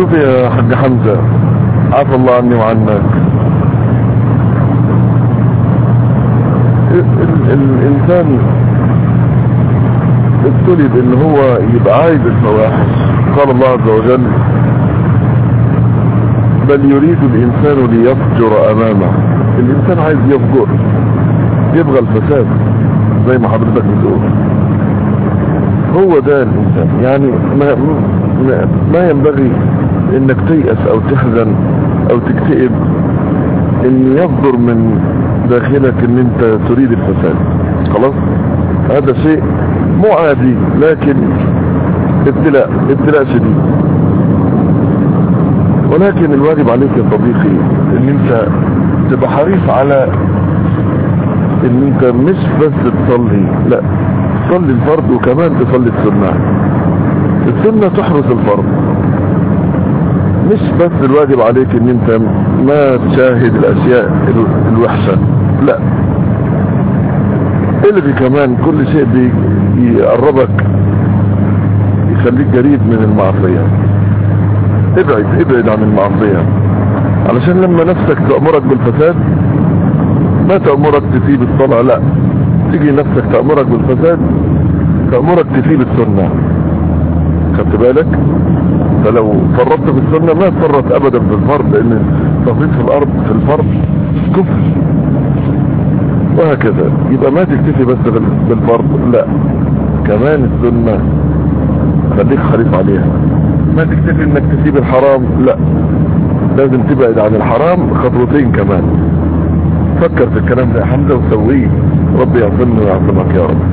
شوف يا حاج حمزة، عفى الله عني وعنك، الانسان ابتلي ان هو يبقى عايز الفواحش. قال الله عز وجل: بل يريد الانسان ليفجر امامه. الانسان عايز يفجر، يبغى الفساد زي ما حضرتك بتقول. هو ده الانسان. يعني ما ينبغي انك تيأس او تحزن او تكتئب ان يصدر من داخلك ان انت تريد الفساد. خلاص، هذا شيء مو عادي، لكن ابتلاء شديد. ولكن الواجب عليك يا صديقي ان انت تبقى حريص على ان انت مش بس تصلي، لا، تصلي الفرض وكمان تصلي السنة. السنة تحرس الفرض. مش بس الواجب عليك ان انت ما تشاهد الاشياء الوحشة، لا، الغي كمان كل شيء بيقربك يخليك قريب من المعصية. ابعد عن المعصية، علشان لما نفسك تأمرك بالفساد ما تأمرك تسيب الصلاة، لا، تيجي نفسك تأمرك بالفساد تأمرك تسيب السنة. خدت بالك؟ فلو فرطت في السنة ما تفرط ابدا في الفرض، لان تفريط في الارض في الفرض كفر. وهكذا يبقى ما تكتفي بس بالفرض، لا، كمان السنة خليك حريص عليها. ما تكتفي انك تسيب الحرام، لا، لازم تبعد عن الحرام خطوتين كمان. فكر في الكلام ده يا حمزة وسويه. ربي يعصمني ويعصمك يا رب.